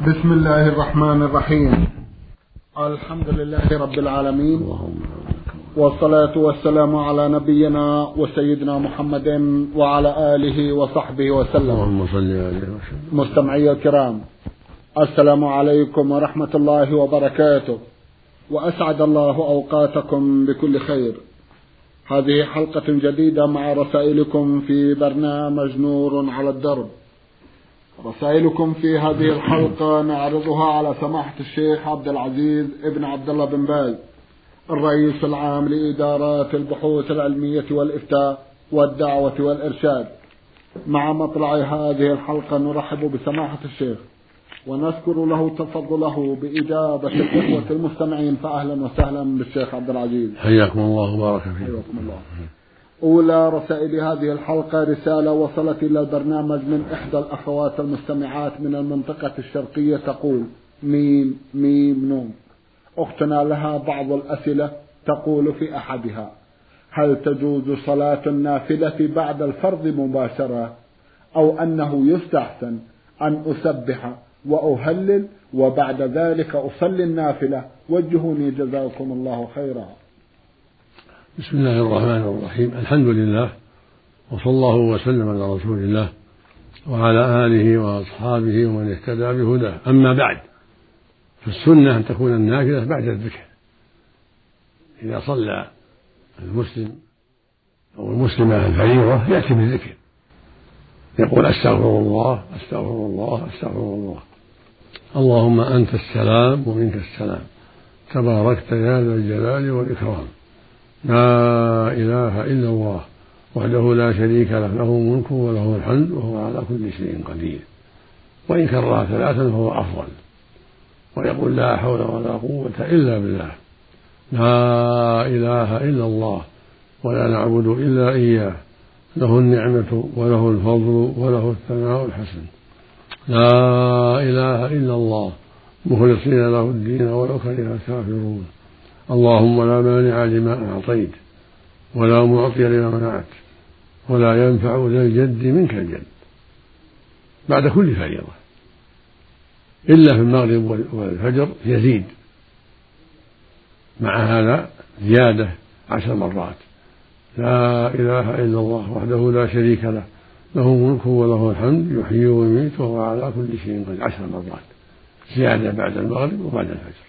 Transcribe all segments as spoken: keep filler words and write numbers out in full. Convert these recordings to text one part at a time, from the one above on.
بسم الله الرحمن الرحيم. الحمد لله رب العالمين، والصلاة والسلام على نبينا وسيدنا محمد وعلى آله وصحبه وسلم. مستمعي الكرام، السلام عليكم ورحمة الله وبركاته، وأسعد الله أوقاتكم بكل خير. هذه حلقة جديدة مع رسائلكم في برنامج نور على الدرب. رسائلكم في هذه الحلقة نعرضها على سماحة الشيخ عبد العزيز ابن عبد الله بن باز، الرئيس العام لإدارات البحوث العلمية والإفتاء والدعوة والإرشاد. مع مطلع هذه الحلقة نرحب بسماحة الشيخ ونذكر له تفضله بإجابة الإخوة المستمعين، فأهلا وسهلا بالشيخ عبد العزيز. حياكم الله وبارك فيكم. حياكم الله. أولى رسائل هذه الحلقة رسالة وصلت إلى البرنامج من إحدى الأخوات المستمعات من المنطقة الشرقية، تقول: ميم ميم نون. أختنا لها بعض الأسئلة، تقول في أحدها: هل تجوز صلاة النافلة بعد الفرض مباشرة، أو أنه يستحسن أن أسبح وأهلل وبعد ذلك أصلي النافلة؟ وجهوني جزاكم الله خيرا. بسم الله الرحمن الرحيم. الحمد لله، وصلى الله وسلم على رسول الله وعلى آله وأصحابه ومن اهتدى بهداه. أما بعد، فالسنة أن تكون النافلة بعد الذكر. إذا صلى المسلم أو المسلمة الفريضة يأتي بالذكر، يقول: أستغفر الله أستغفر الله أستغفر الله، اللهم أنت السلام ومنك السلام، تباركت يا ذا الجلال والإكرام، لا إله إلا الله وحده لا شريك له، له الملك وله الحمد وهو على كل شيء قدير. وإن كررها ثلاثا فهو أفضل. ويقول: لا حول ولا قوة إلا بالله، لا إله إلا الله ولا نعبد إلا إياه، له النعمة وله الفضل وله الثناء الحسن، لا إله إلا الله مخلصين له الدين ولو كره الكافرون، اللهم لا مانع لما أعطيت ولا معطي لما منعت ولا ينفع ذا الجد منك الجد. بعد كل فريضة، إلا في المغرب والفجر يزيد مع هذا زيادة عشر مرات: لا إله إلا الله وحده لا شريك له، له الملك وله الحمد يحيي ويميت وهو على كل شيء قدير، عشر مرات زيادة بعد المغرب وبعد الفجر.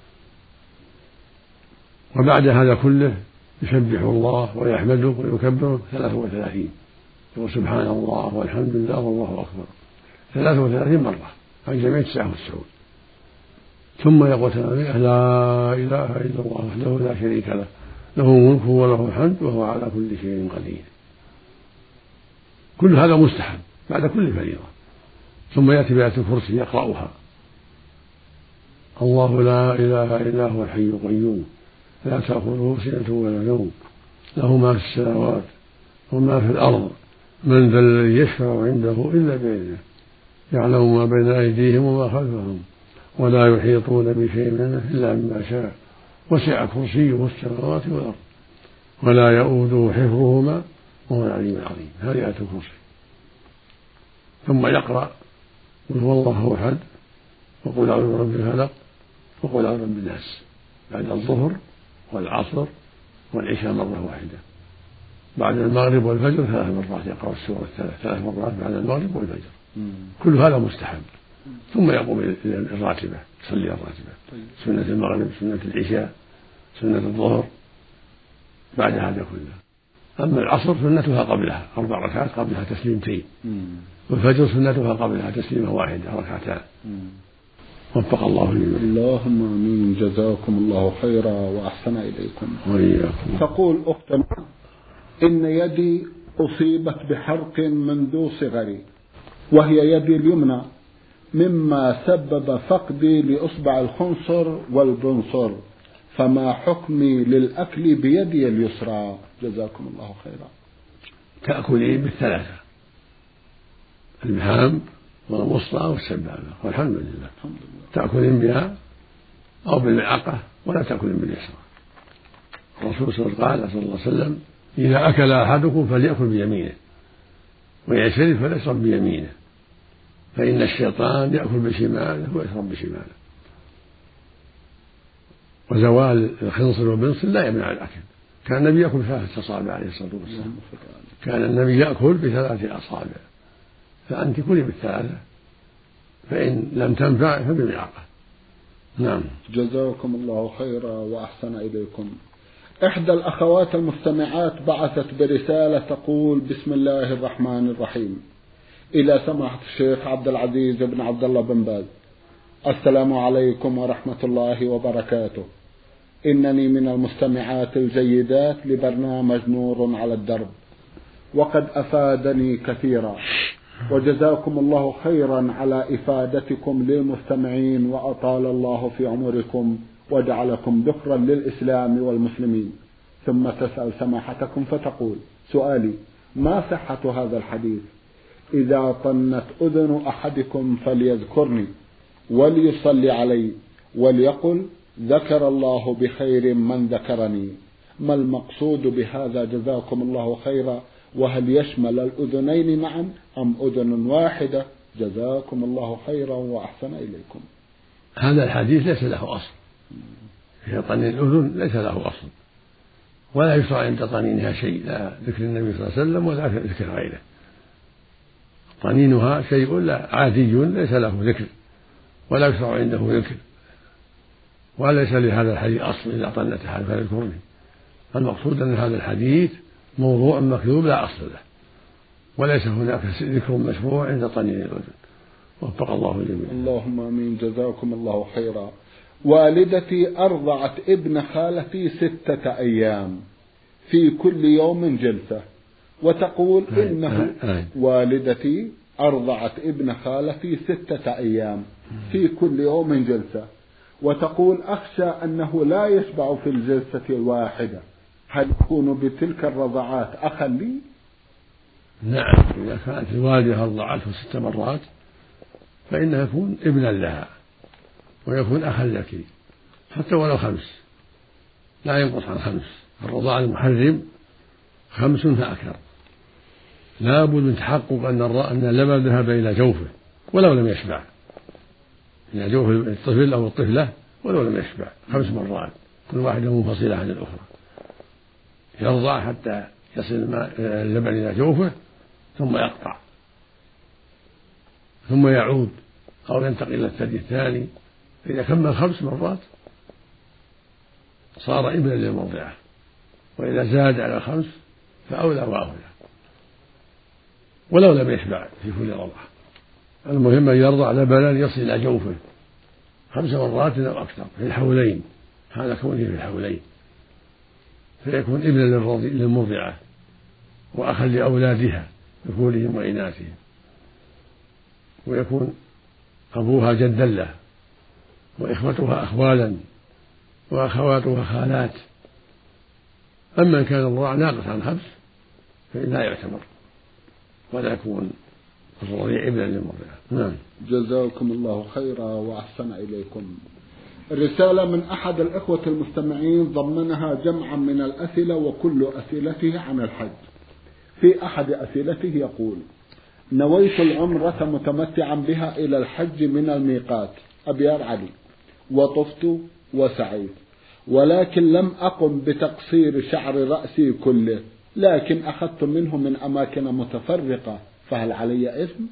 وبعد هذا كله يسبح الله ويحمده ويكبره ثلاث وثلاثين، يقول: سبحان الله والحمد لله والله أكبر ثلاث وثلاثين مرة عن جميع تسعة والتسعون. ثم يقول: لا إله إلا الله وحده لا شريك له، له الملك وله الحمد وهو على كل شيء قدير. كل هذا مستحب بعد كل فريضة. ثم يأتي بآية الكرسي يقرأها: الله لا إله إلا هو الحي القيوم لا تأخذه سنة ولا نوم، له ما في السماوات وما في الأرض، من ذا الذي يشفع عنده إلا بإذنه، يعلم ما بين أيديهم وما خلفهم، ولا يحيطون بشيء منه إلا بما شاء، وسع كرسيه السماوات والأرض ولا يؤوده حفظهما وهو العلي العظيم. هذه آية الكرسي. ثم يقرأ: قل هو الله أحد، وقل أعوذ برب الفلق، وقل أعوذ برب الناس، بعد الظهر والعصر والعشاء مرة واحدة. بعد المغرب والفجر ثلاث مرات يقرأ السورة الثلاث ثلاث مرات بعد المغرب والفجر. كل هذا مستحب. ثم يقوم إلى الراتبة، يصلي الراتبة، سنة المغرب، سنة العشاء، سنة الظهر، بعد هذا كله. أما العصر سنتها قبلها أربع ركعات قبلها تسليمتين، والفجر سنتها قبلها تسليمة واحدة ركعتان. وفق الله لي. اللهم آمين. جزاكم الله خيرا وأحسن إليكم. وإياكم. تقول أختنا: إن يدي أصيبت بحرق منذ صغري، وهي يدي اليمنى، مما سبب فقدي لإصبع الخنصر والبنصر، فما حكمي للأكل بيدي اليسرى؟ جزاكم الله خيرا. تأكلين بالثلاثة: الإبهام والوسطى والسبابة، والحمد لله. تأكلين بها أو بالملعقة، ولا تأكلين باليسرى. الرسول صلى الله عليه وسلم: إذا أكل أحدكم فليأكل بيمينه، ويشرب فليشرب بيمينه. فإن الشيطان يأكل بشماله ويشرب بشماله، وزوال الخنصر والبنصر لا يمنع الأكل. كان النبي يأكل ثلاثة أصابع عليه الصلاة والسلام، كان النبي يأكل بثلاثة أصابع، فأنت كلي بالثلاثة، فإن لم تنفع فبملعقة. نعم. جزاكم الله خيرا وأحسن إليكم. إحدى الأخوات المستمعات بعثت برسالة تقول: بسم الله الرحمن الرحيم، إلى سماحة الشيخ عبد العزيز بن عبد الله بن باز، السلام عليكم ورحمة الله وبركاته. إنني من المستمعات الجيدات لبرنامج نور على الدرب، وقد أفادني كثيرا، وجزاكم الله خيرا على إفادتكم للمستمعين، وأطال الله في عمركم وجعلكم ذخرا للإسلام والمسلمين. ثم تسأل سماحتكم فتقول: سؤالي: ما صحة هذا الحديث؟ إذا طنت أذن أحدكم فليذكرني وليصلي علي وليقل: ذكر الله بخير من ذكرني. ما المقصود بهذا جزاكم الله خيرا؟ وهل يشمل الأذنين معا أم أذن واحدة؟ جزاكم الله خيرا وأحسن إليكم. هذا الحديث ليس له أصل، في طنين الأذن ليس له أصل، ولا يشرع عند طنينها شيء، لا ذكر النبي صلى الله عليه وسلم ولا ذكر غيره. طنينها شيء لا عادي ليس له ذكر، ولا يشرع عنده ذكر، وليس لهذا الحديث أصل. إذا طنت أحد فليذكرني. المقصود أن هذا الحديث موضوع مكذوب لا أصل له، وليس هناك ذكر مشروع عند طنين الأذن. وفق الله الجميع. اللهم آمين. جزاكم الله خيرا. والدتي أرضعت ابن خالتي ستة أيام في كل يوم جلسة، وتقول إنه والدتي أرضعت ابن خالتي ستة أيام في كل يوم جلسة، وتقول: أخشى أنه لا يشبع في الجلسة الواحدة، هل يكون بتلك الرضعات أخا لي؟ نعم، إذا كانت الوالدة أرضعته ست مرات فإنه يكون ابنا لها ويكون أخا لك، حتى ولو خمس، لا ينقص عن خمس. الرضاع المحرم خمس فأكثر، لا بد من تحقق أن اللبن ذهب إلى جوفه ولو لم يشبع، إلى جوف الطفل أو الطفلة ولو لم يشبع، خمس مرات، كل واحدة منفصلة عن الأخرى. يرضع حتى يصل اللبن إلى جوفه ثم يقطع، ثم يعود أو ينتقل إلى الثدي الثاني. إذا كمل خمس مرات صار ابنا للمرضعة، وإذا زاد على خمس فأولى وأولى، ولو لم يشبع في كل رضعة. المهم أن يرضع لبنا يصل إلى جوفه خمس مرات أو أكثر في الحولين، هذا كونه في الحولين، فيكون ابنا للمرضعة وأخا لأولادها ذكورهم وإناثهم، ويكون أبوها جدا له، وإخوتها أخوالا، وأخواتها خالات. أما إن كان الرضاع ناقص عن خمس فإن لا يعتبر، ولا يكون الرضيع ابنا للمرضعة. نعم. جزاكم الله خيرا وأحسن إليكم. رسالة من أحد الإخوة المستمعين ضمنها جمعا من الأسئلة، وكل أسئلته عن الحج. في أحد أسئلته يقول: نويت العمرة متمتعا بها إلى الحج من الميقات أبيار علي، وطفت وسعيت، ولكن لم أقم بتقصير شعر رأسي كله، لكن أخذت منه من أماكن متفرقة، فهل علي إثم؟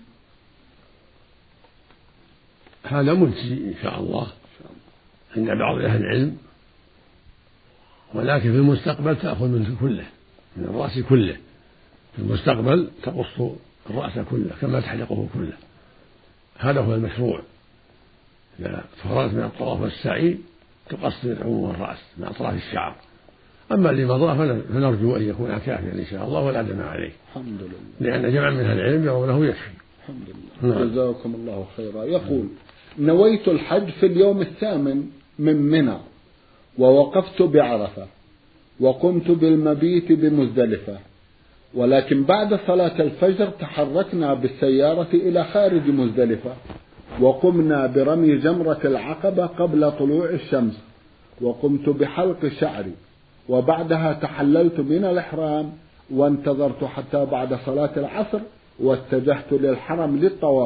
هذا مجزي إن شاء الله عند بعض أهل العلم، ولكن في المستقبل تأخذ منه كله، من الرأس كله. في المستقبل تقص الرأس كله كما تحلقه كله، هذا هو المشروع. إذا فرغت من الطواف والسعي تقصر عموم الرأس مع أطراف الشعر. أما اللي مضى فنرجو أن يكون كافيا إن شاء الله ولا دم عليه، الحمد لله، لأن جمع من أهل العلم يرونه يكفي. الحمد لله. نعم. جزاكم الله خيرا. يقول: نويت الحج في اليوم الثامن من منى، ووقفت بعرفة، وقمت بالمبيت بمزدلفة، ولكن بعد صلاة الفجر تحركنا بالسيارة إلى خارج مزدلفة، وقمنا برمي جمرة العقبة قبل طلوع الشمس، وقمت بحلق شعري، وبعدها تحللت من الإحرام، وانتظرت حتى بعد صلاة العصر، واتجهت للحرم للطواف،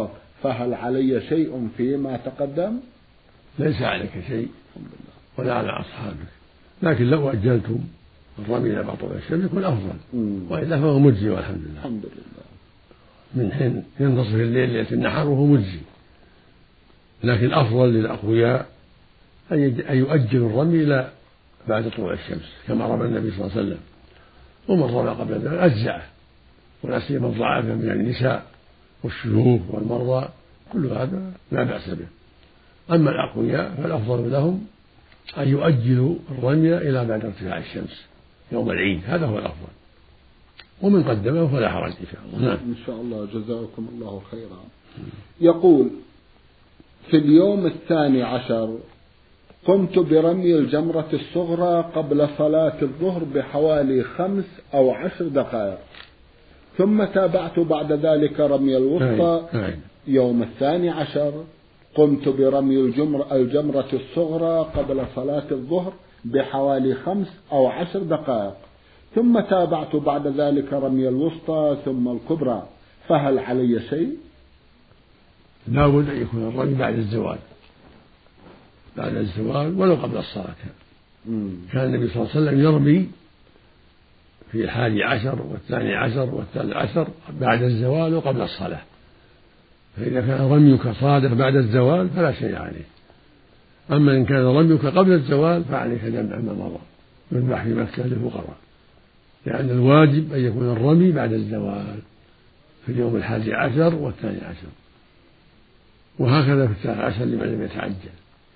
فهل علي شيء فيما تقدم؟ ليس عليك شيء ولا على أصحابك، لكن لو أجلتم الرمي إلى بعد طلوع الشمس يكون أفضل، وإلا فهو مجزي والحمد لله. الحمد لله. من حين ينتصف الليل ليلة النحر وهو مجزي، لكن الأفضل للأقوياء أن يؤجلوا الرمي إلى بعد طلوع الشمس كما رمى النبي صلى الله عليه وسلم، ومن رمى قبل ذلك أجزعه، ولا سيما الضعافة من النساء والشيوخ والمرضى كل هذا لا بأس به. أما الأقوياء فالأفضل لهم أن يؤجلوا الرمي إلى بعد ارتفاع الشمس يوم العيد، هذا هو الأفضل، ومن قدمه فلا حرج إن شاء الله. نعم. إن شاء الله. جزاكم الله خيرا. يقول: في اليوم الثاني عشر قمت برمي الجمرة الصغرى قبل صلاة الظهر بحوالي خمس أو عشر دقائق، ثم تابعت بعد ذلك رمي الوسطى. يوم الثاني عشر قمت برمي الجمرة, الجمرة الصغرى قبل صلاة الظهر بحوالي خمس أو عشر دقائق، ثم تابعت بعد ذلك رمي الوسطى ثم الكبرى، فهل علي شيء؟ لا بد أن يكون الرمي بعد الزوال، بعد الزوال ولو قبل الصلاة. كان النبي صلى الله عليه وسلم يرمي في الحادي عشر والثاني عشر والثالث عشر بعد الزوال وقبل الصلاة، فإذا كان رميك صادق بعد الزوال فلا شيء عليه. أما إن كان رميك قبل الزوال فعليك جمع ما مضى يذبح في مكة للفقراء، لأن الواجب أن يكون الرمي بعد الزوال في اليوم الحادي عشر والثاني عشر، وهكذا في الثالث عشر لمن لم يتعجل.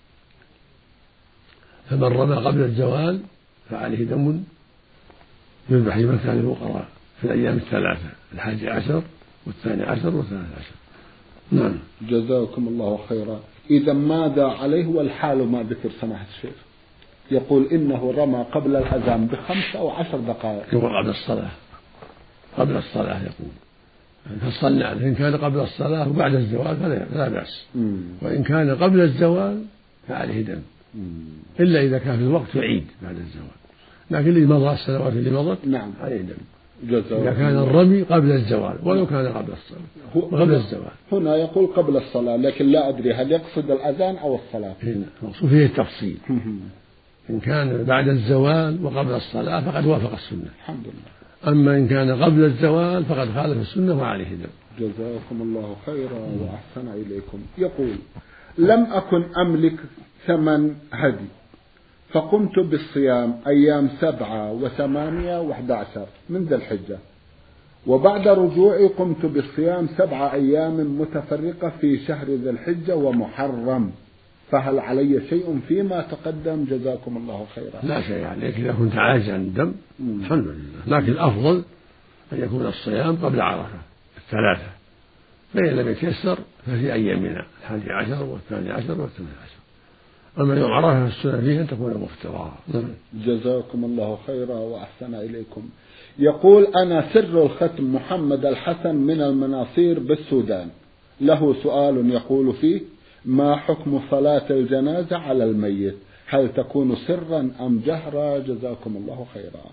فمن رمى قبل الزوال فعليه دم يذبح في مكة للفقراء في الأيام الثلاثة، الحادي عشر والثاني عشر والثالث عشر. نعم. جزاكم الله خيرا. إذا ماذا عليه والحال ما ذكر سماحة الشيخ؟ يقول إنه رمى قبل الأذان بخمس أو عشر دقائق. يقول قبل الصلاة، قبل الصلاة يقول فصلى. إن كان قبل الصلاة وبعد الزوال فلا بأس، وإن كان قبل الزوال فعليه دم، إلا إذا كان في الوقت يعيد بعد الزوال، لكن اللي مضى السنوات اللي مضت نعم عليه دم جزاكم. إذا كان الرمي قبل الزوال ولو كان قبل الصلاة قبل الزوال. هنا يقول قبل الصلاة، لكن لا أدري هل يقصد الأذان أو الصلاة. المقصود فيه التفصيل. إن كان بعد الزوال وقبل الصلاة فقد وافق السنة الحمد لله. أما إن كان قبل الزوال فقد خالف السنة وعليه دم. جزاكم الله خيرا وأحسن إليكم. يقول: لم أكن أملك ثمن هدي، فقمت بالصيام أيام سبعة وثمانية وأحد عشر من ذي الحجة، وبعد رجوعي قمت بالصيام سبعة أيام متفرقة في شهر ذي الحجة ومحرم، فهل علي شيء فيما تقدم؟ جزاكم الله خيرا. لا شيء عليك إذا كنت عاجز عن الدم الحمد لله، لكن الأفضل أن يكون الصيام قبل عرفة الثلاثة، فإن لم يتيسر ففي أيامنا الحادي عشر والثاني عشر والثالث عشر. أما يوم عرفة السنة فيه أن تكون مفطرا. جزاكم الله خيرا وأحسن إليكم. يقول: أنا سر الختم محمد الحسن من المناصير بالسودان، له سؤال يقول فيه: ما حكم صلاة الجنازة على الميت؟ هل تكون سرا أم جهرا؟ جزاكم الله خيرا.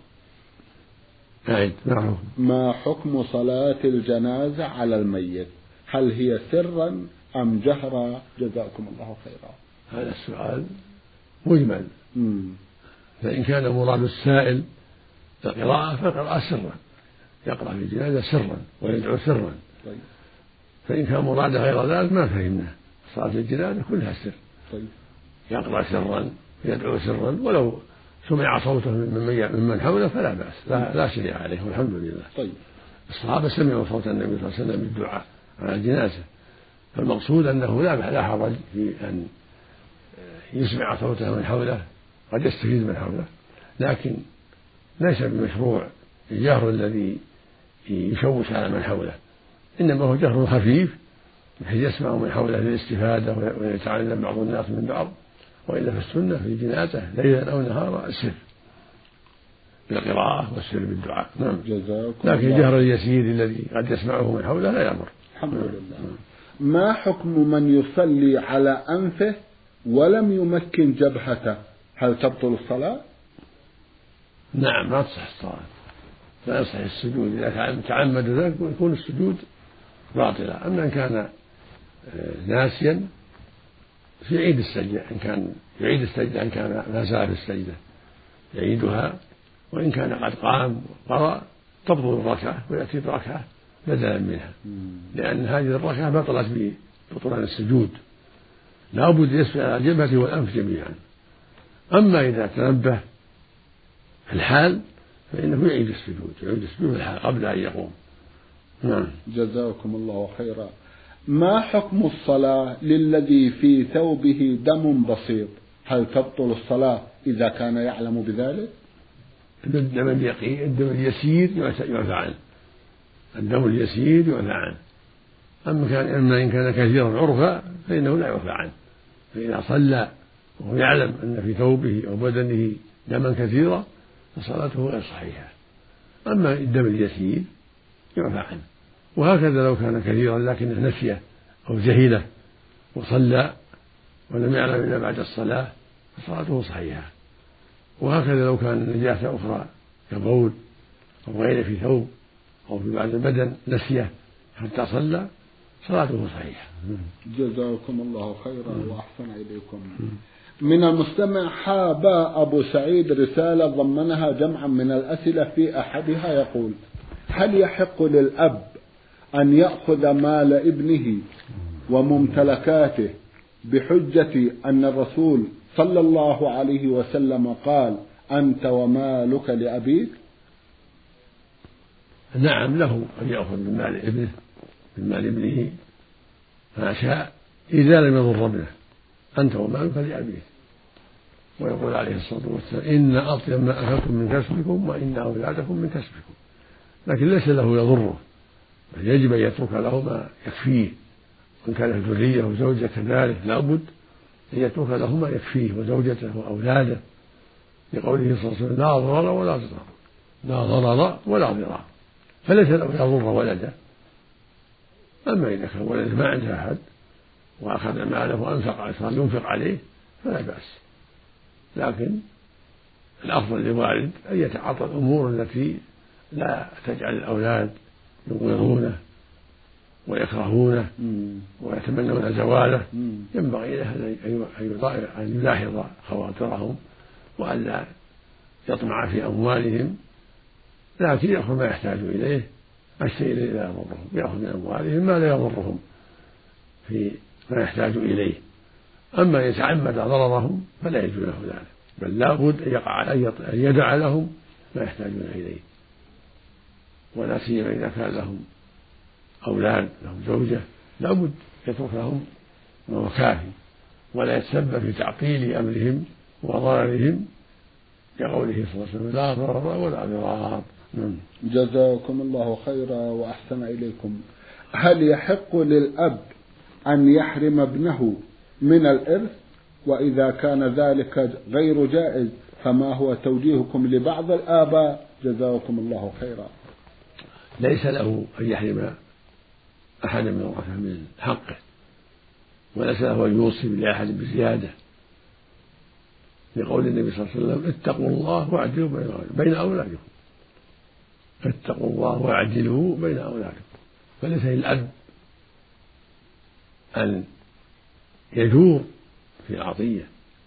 نعم. ما حكم صلاة الجنازة على الميت؟ هل هي سرا أم جهرا؟ جزاكم الله خيرا. هذا السؤال مجمل. مم. فإن كان مراد السائل القراءة فقرأ سرا، يقرأ في الجنازة سرا ويدعو سرا. طيب. فإن كان مراد غير ذلك ما فهمنا. صلاة الجنازة كلها سر. طيب. يقرأ سرا يدعو سرا، ولو سمع صوته ممن حوله فلا بأس، لا, لا شيء عليه والحمد لله. طيب. الصحابة سمعوا صوت النبي صلى الله عليه وسلم بالدعاء على الجنازة، فالمقصود أنه لا لا حرج في أن يسمع صوته من حوله، قد يستفيد من حوله، لكن ليس بمشروع الجهر الذي يشوش على من حوله، إنما هو جهر خفيف بحيث يسمع من حوله للاستفادة ويتعلم بعض الناس من بعض. وإلا في السنة في الجنازة ليلا أو نهارا السر بالقراءة والسر بالدعاء. نعم. لكن الجهر اليسير الذي قد يسمعه من حوله لا يضر. الحمد لله. ما حكم من يصلي على أنفه ولم يمكن جبهته؟ هل تبطل الصلاة؟ نعم ما تصح الصلاة، لا يصح السجود إذا تعمد ذلك يكون السجود باطلا. أما إن كان ناسيا في عيد السجدة، إن كان يعيد السجدة إن كان ما زال في السجدة يعيدها، وإن كان قد قام وقرأ تبطل الركعة ويأتي بركعة بدلا منها، لأن هذه الركعة بطلت ببطلان السجود، لا بد يسجد على الجبهة والأنف جميعا. أما إذا تنبه في الحال فإنه يعيد السجود يعيد السجود في الحال قبل أن يقوم. نعم. جزاكم الله خيرا. ما حكم الصلاة للذي في ثوبه دم بسيط؟ هل تبطل الصلاة إذا كان يعلم بذلك؟ الدم اليقين الدم اليسير يعفى عنه، الدم اليسير يعفى عنه. أما كان أما إن كان كثيرا عرفا فإنه لا يعفى عنه، فإذا صلى وهو يعلم أن في ثوبه أو بدنه دما كثيرا فصلاته غير صحيحة. أما الدم اليسير يعفى عنه. وهكذا لو كان كثيرا لكنه نسيه أو جهله وصلى ولم يعلم إلا بعد الصلاة فصلاته صحيحة. وهكذا لو كان نجاسة أخرى كبول أو غيره في ثوب أو في بعض البدن نسيه حتى صلى صلاته صحيحة. جزاكم الله خيرا وأحسن إليكم. من المستمع: حاب أبو سعيد رسالة ضمنها جمعا من الأسئلة، في أحدها يقول: هل يحق للأب أن يأخذ مال ابنه وممتلكاته بحجة أن الرسول صلى الله عليه وسلم قال: أنت ومالك لأبيك؟ نعم، له أن يأخذ من مال ابنه من مال ابنه ما شاء إذا لم يضر ابنه، أنت ومالك لأبيك. ويقول عليه الصلاة والسلام: إن أطيب ما أكلتم من كسبكم وإن أولادكم من كسبكم. لكن ليس له يضره، بل يجب أن يترك له ما يكفيه، وإن كانت ذرية وزوجة كذلك لا بد أن يترك له ما يكفيه وزوجته وأولاده، لقوله صلى الله عليه وسلم: لا ضرر ولا ضرار لا ضرر ولا ضرار، فليس له يضر ولده. أما إذا كان ولده ما عنده أحد وأخذ ماله وأنفق صار ينفق عليه فلا بأس، لكن الأفضل للوالد أن يتعاطى الأمور التي لا تجعل الأولاد يبغضونه ويكرهونه ويتمنون زواله. ينبغي له أن يلاحظ خواطرهم وأن لا يطمع في أموالهم، لكن يأخذ ما يحتاج إليه، الشيء الذي لا يضرهم، يأخذ من أموالهم ما لا يضرهم في ما يحتاج إليه. أما يتعمد ضررهم فلا يجوز له ذلك، بل لا بد أن يقع أن يدع لهم ما يحتاجون إليه، ولا سيما إذا كان لهم أولاد لهم زوجة لا بد يترك لهم ما هو كافي، ولا يتسبب في تعطيل أمرهم وضررهم، كقوله صلى الله عليه وسلم: لا ضرر ولا ضرار. جزاكم الله خيرا وأحسن إليكم. هل يحق للأب أن يحرم ابنه من الإرث؟ وإذا كان ذلك غير جائز فما هو توجيهكم لبعض الآباء؟ جزاكم الله خيرا. ليس له أن يحرم أحدا من ورثته من حقه، وليس له أن يوصي لأحد بزيادة، لقول النبي صلى الله عليه وسلم: اتقوا الله واعدلوا بين أولادكم اتقوا الله واعدلوا بين أولادكم. فليس للأب أن يجور في العطية.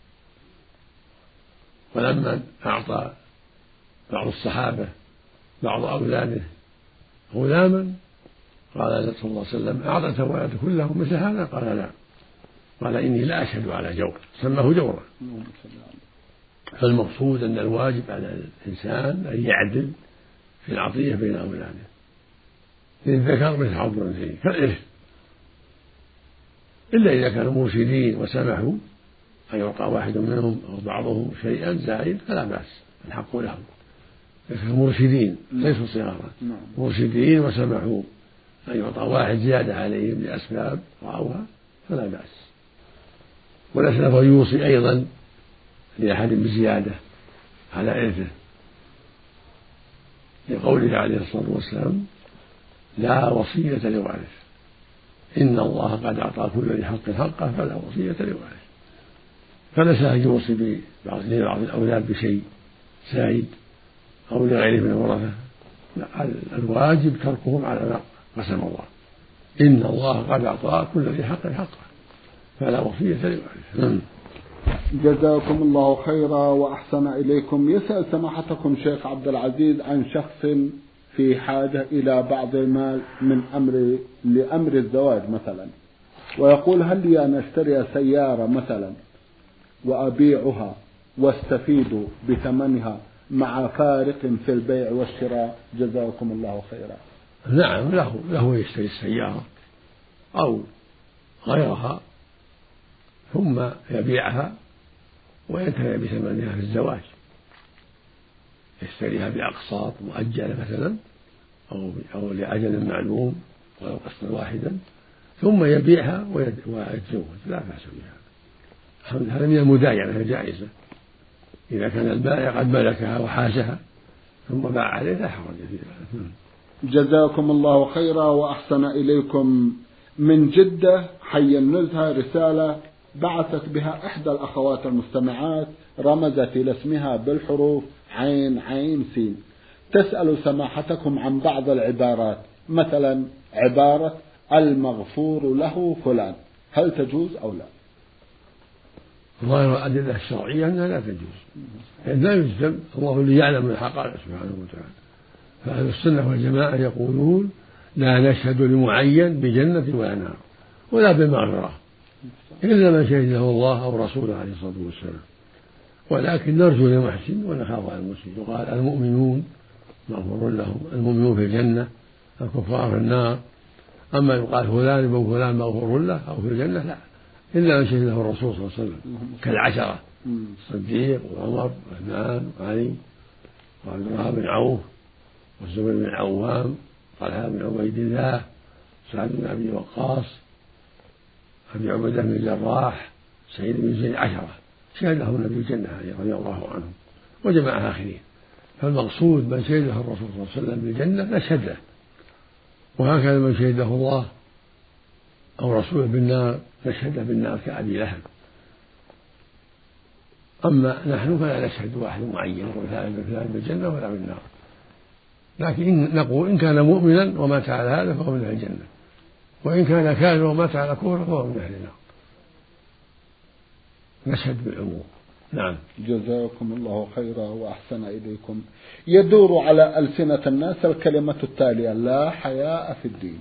ولما أعطى بعض الصحابة بعض أولاده غلاما قال صلى الله عليه وسلم: أعطيت ولدك كلهم مثل هذا؟ قال: لا. قال: إني لا أشهد على جور، سماه جورا. فالمقصود أن الواجب على الإنسان أن يعدل في العطية بين أولاده، للذكر مثل حظ الأنثيين كالإرث، إلا إذا كانوا مرشدين وسمحوا أن يعطى واحد منهم أو بعضهم شيئا زائد فلا بأس، الحق لهم. لكن مرشدين ليسوا صغارا، مرشدين وسمحوا أن يعطى واحد زيادة عليهم لأسباب رأوها فلا بأس. وليس له يوصي أيضا لأحد بزيادة على إرثه، لقوله عليه الصلاة والسلام: لا وصية لوارث، إن الله قد أعطى كل ذي حق حقه فلا وصية لوارث. فليس أن يوصي لبعض الأولاد بشيء زايد أو لغيره من الورثة، الواجب تركهم على ما قسم الله، إن الله قد أعطى كل ذي حق حقه فلا وصية لوارث. جزاكم الله خيرا وأحسن إليكم. يسأل سماحتكم شيخ عبد العزيز عن شخص في حاجة إلى بعض المال من أمر لأمر الزواج مثلا، ويقول هل لي أن أشتري سيارة مثلا وأبيعها واستفيد بثمنها مع فارق في البيع والشراء؟ جزاكم الله خيرا. نعم، له له يشتري السيارة أو غيرها ثم يبيعها وينتفع بثمنها في الزواج، يشتريها بأقساط مؤجلة مثلا أو أو لأجل معلوم ولو قسطا واحدا ثم يبيعها ويتزوج، لا بأس بها. هذا من المداينة الجائزة، إذا كان البائع قد ملكها وحازها ثم باع عليه لا حرج في ذلك. جزاكم الله خيرا وأحسن إليكم. من جدة حي النزهة رسالة بعثت بها إحدى الأخوات المستمعات، رمزت إلى اسمها بالحروف عين عين سين، تسأل سماحتكم عن بعض العبارات، مثلا عبارة المغفور له فلان، هل تجوز أو لا؟ ظاهر الأدلة الشرعية أنها لا تجوز، لا يجزم، الله اللي يعلم الحقائق سبحانه وتعالى. فأهل السنة والجماعة يقولون لا نشهد لمعين بجنة ولا نار ولا بمغفرة إلا من شهد له الله أو رسوله عليه الصلاة والسلام، ولكن نرجو للمحسن ونخاف على المسلم. يقال المؤمنون مغفور لهم، المؤمنون في الجنة، الكفار في النار. أما يقال فلان ابن فلان مغفور له أو في الجنة لا، إلا من شهد له الرسول صلى الله عليه وسلم كالعشرة الصديق وعمر وعثمان وعلي وعبد الرحمن بن عوف والزبير بن العوام طلحة بن عبيد الله سعد بن أبي وقاص أبي عبيدة بن الجراح سعيد بن زيد، عشرة شهد له النبي الجنة رضي الله عنهم وجمع آخرين. فالمقصود من شهد له الرسول صلى الله عليه وسلم بالجنة نشهد له، وهكذا من شهد له الله أو رسوله بالنار نشهد له بالنار كأبي لهب. أما نحن فلا نشهد واحد معين يقول فلان بالجنة ولا بالنار، لكن نقول إن كان مؤمنا ومات على هذا فهو من أهل الجنة، وإن كان كافرا ومات على كفر فهو من أهل النار. نشهد بالعموم. نعم. جزاكم الله خيرا وأحسن إليكم. يدور على ألسنة الناس الكلمة التالية: لا حياء في الدين.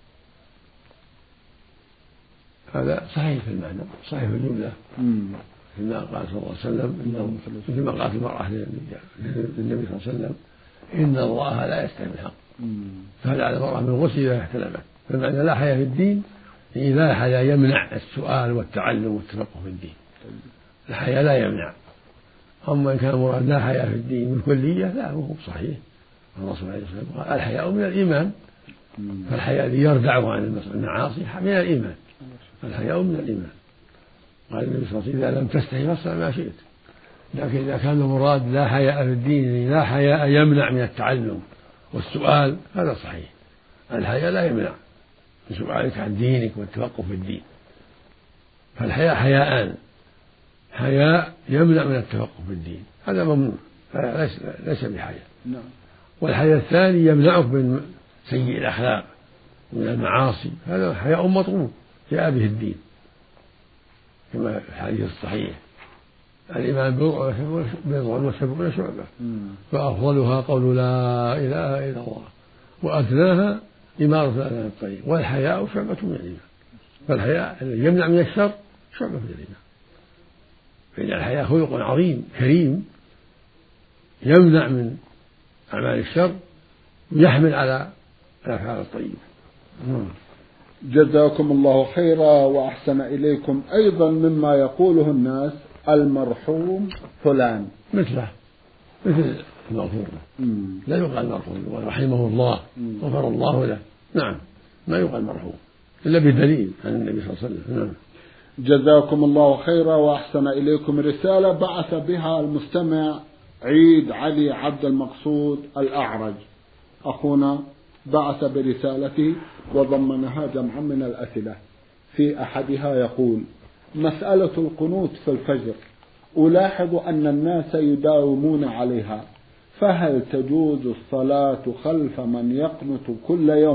هذا صحيح في المعنى، صحيح في الجملة، كما قال صلى الله عليه وسلم، كما قالت المرأة للنبي صلى الله عليه وسلم: إن الله لا يستحي الحق، فهل على المرأة من غسل إذا احتلمت. فالمعنى لا حياء في الدين، إذا حياء يمنع السؤال والتعلم والتفقه في الدين، الحياء لا يمنع. أما إن كان المراد لا حياء في الدين بالكلية لا، هو صحيح. الرسول عليه الصلاة والسلام قال: الحياء من الإيمان، فالحياء الذي يردعه عن المعاصي من الإيمان، الحياء من الإيمان. قال النبي صلى الله عليه وسلم: إذا لم تستحي فاصنع ما شئت. لكن إذا كان المراد لا حياء في الدين، لا حياء يمنع من التعلم والسؤال، هذا صحيح. الحياء لا يمنع من سؤالك عن دينك والتفقه في الدين، فالحياء حياءان: حياء يمنع من التفقه في الدين، هذا ممنوع، ليس, ليس بحياء. والحياء الثاني يمنعك من سيء الأخلاق ومن المعاصي، هذا حياء مطلوب جاء به الدين، كما في الحديث الصحيح: الإيمان بضع وسبعون شعبة، فأفضلها قول لا إله إلا الله، وأدناها إمارة الأذى عن الطريق، والحياء شعبة من الإيمان. فالحياء الذي يمنع من الشر شعبة من الإيمان، فإن الحياء خلق عظيم كريم يمنع من أعمال الشر ويحمل على الأفعال الطيبة. جزاكم الله خيرا وأحسن إليكم. أيضا مما يقوله الناس: المرحوم فلان، مثله مثل المغفور له، لا يقال مرحوم، ورحمه الله غفر الله له، نعم، ما يقال مرحوم إلا بدليل عن النبي صلى الله عليه وسلم. نعم. جزاكم الله خيرا وأحسن إليكم. رسالة بعث بها المستمع عيد علي عبد المقصود الأعرج، أخونا بعث برسالته وضمنها جمعا من الأسئلة. في أحدها يقول: مسألة القنوت في الفجر ألاحظ أن الناس يداومون عليها، فهل تجوز الصلاة خلف من يقنت كل يوم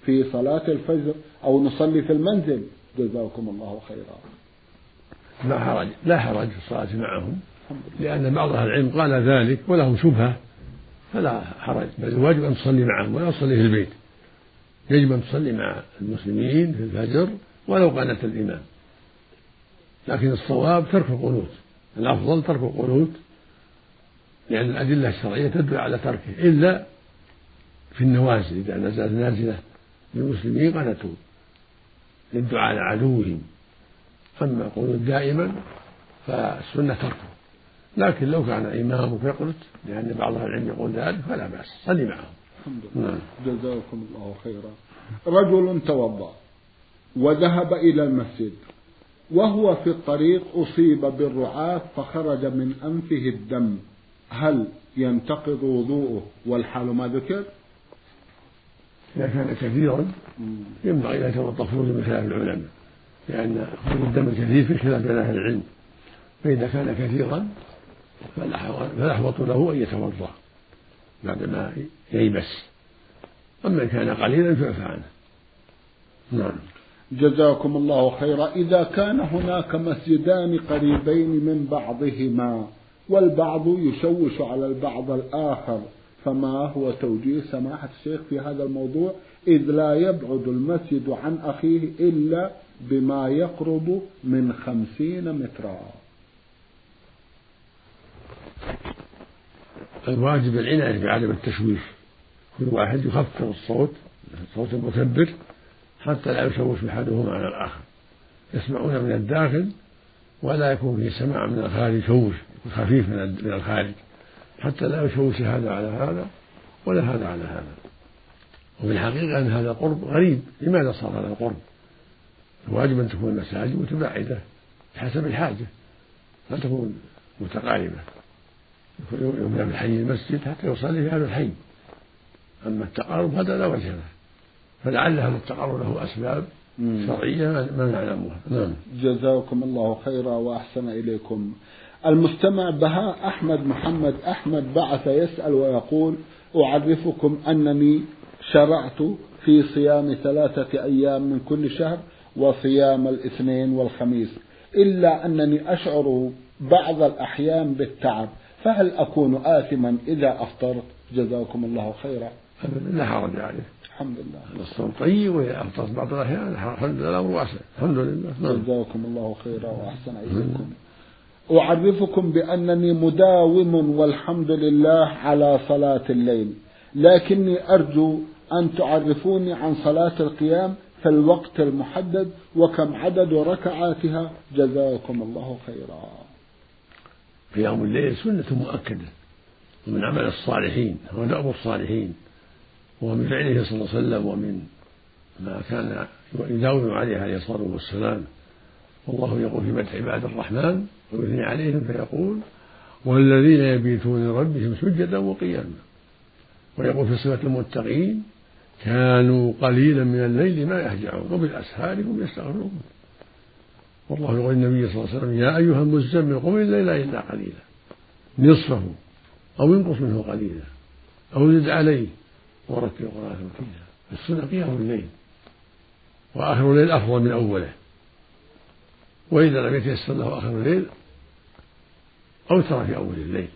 في صلاة الفجر أو نصلي في المنزل؟ جزاكم الله خيرا. لا حرج لا حرج في الصلاة معهم، لأن بعض أهل العلم قال ذلك وله شبهة، فلا حرج، بل الواجب أن تصلي معهم ولا تصلي في البيت. يجب أن تصلي مع المسلمين في الفجر ولو قنت الإمام، لكن الصواب ترك القنوت، الأفضل ترك القنوت، لأن الأدلة الشرعية تدل على تركه إلا في النوازل، إذا نزلت نازلة للمسلمين قنتوا للدعاء على عدوهم. أما القنوت دائما فالسنة تركه، لكن لو كان إمامك يقنت لأن بعض العلم يقول ذلك فلا بأس، صلي معهم. الحمد لله. جزاكم الله خيرا. رجل توضأ وذهب إلى المسجد وهو في الطريق أصيب بالرعاف فخرج من أنفه الدم، هل ينتقض وضوءه والحال ما ذكر؟ إذا كان كثيرا ينبغي أن يتوضأ خروج من خلاف العلماء، لأن خروج الدم الكثير في خلاف بين أهل العلم، فإذا كان كثيرا فالأحوط له أن يتوضأ بعدما ييبس، أما إن كان قليلا فيعفى عنه. نعم. جزاكم الله خيرا. إذا كان هناك مسجدان قريبين من بعضهما والبعض يشوش على البعض الآخر، فما هو توجيه سماحة الشيخ في هذا الموضوع، إذ لا يبعد المسجد عن أخيه إلا بما يقرب من خمسين مترا؟ الواجب العناية بعدم التشويش، كل واحد يخفف الصوت صوت المكبر حتى لا يشوش أحدهما على الآخر، يسمعون من الداخل ولا يكون فيه سماع من الخارج، شوش خفيف من الخارج حتى لا يشوش هذا على هذا ولا هذا على هذا. وفي الحقيقة أن هذا قرب غريب، لماذا صار هذا القرب؟ الواجب أن تكون المساجد متباعدة بحسب الحاجة، لا تكون متقاربة، يبنى من الحي المسجد حتى يصلي في هذا الحي، أما التقارب هذا لا وجه له، فلعل هذا التقارب له أسباب شرعية ما نعلمها. نعم. جزاكم الله خيرا وأحسن إليكم. المستمع بهاء أحمد محمد أحمد بعث يسأل ويقول: أعرفكم أنني شرعت في صيام ثلاثة أيام من كل شهر وصيام الاثنين والخميس، إلا أنني أشعر بعض الأحيان بالتعب، فهل أكون آثما إذا أفطرت؟ جزاكم الله خيرا. لا حرج عليه، الحمد لله. الصوم طيب وإذا أفطرت بعض الأحيان الحمد لله الأمر واسع، الحمد لله. جزاكم الله خيرا وأحسن إليكم. أعرفكم بأنني مداوم والحمد لله على صلاة الليل، لكني أرجو أن تعرفوني عن صلاة القيام في الوقت المحدد وكم عدد ركعاتها، جزاكم الله خيرا. قيام الليل سنة مؤكدة ومن عمل الصالحين ودأب الصالحين، ومن فعله صلى الله عليه وسلم ومن ما كان يداوم عليه عليه الصلاة والسلام. والله يقول في مدح عباد الرحمن ويثني عليهم فيقول: والذين يبيتون لربهم سجدا وقياما. ويقول في صفة المتقين: كانوا قليلا من الليل ما يهجعون وبالأسحار هم يستغفرون. والله يقول النبي صلى الله عليه وسلم: يا أيها المزمل قم الليل إلا قليلا نصفه أو ينقص منه قليلا أو زد عليه ورتل القرآن ترتيلا. السنة قيام الليل، وآخر الليل أفضل من أوله، وإذا لم يتيسر له آخر الليل أوتر في أول الليل.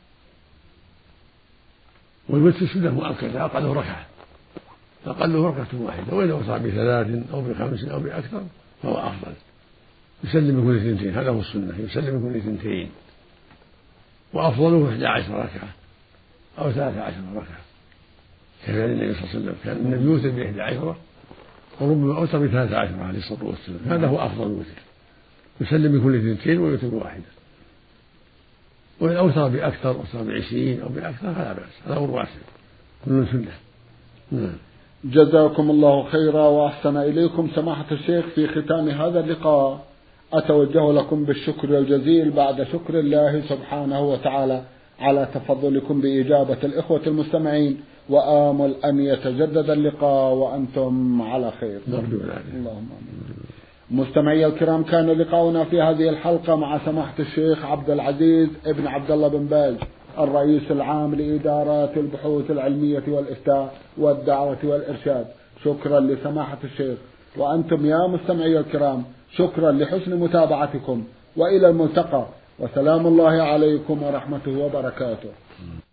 والوتر سنة مؤكدة أقله ركعة، أقله ركعة واحدة، وإذا وصل بثلاث أو بخمس أو بأكثر فهو أفضل. يسلم من كل اثنتين، هذا هو السنة، يسلم من كل اثنتين، وأفضله إحدى عشر ركعة أو ثلاثة عشر ركعة، كفعل النبي صلى الله عليه وسلم، كان النبي يوتر بإحدى عشرة وربما أوتر بثلاثة عشر عليه الصلاة والسلام، هذا هو أفضل الوتر، يسلم من كل اثنتين ويوتر بواحدة. وإن أوتر بأكثر أوتر بعشرين أو بأكثر فلا بأس، هذا أمر واسع من سنة. نعم. جزاكم الله خيرا وأحسن إليكم. سماحة الشيخ، في ختام هذا اللقاء أتوجه لكم بالشكر الجزيل بعد شكر الله سبحانه وتعالى على تفضلكم بإجابة الإخوة المستمعين، وآمل أن يتجدد اللقاء وأنتم على خير. اللهم آمين. مستمعي الكرام، كان لقاؤنا في هذه الحلقة مع سماحة الشيخ عبد العزيز ابن عبد الله بن باز، الرئيس العام لإدارات البحوث العلمية والإفتاء والدعوة والإرشاد. شكرا لسماحة الشيخ. وأنتم يا مستمعي الكرام شكرا لحسن متابعتكم، وإلى الملتقى، وسلام الله عليكم ورحمته وبركاته.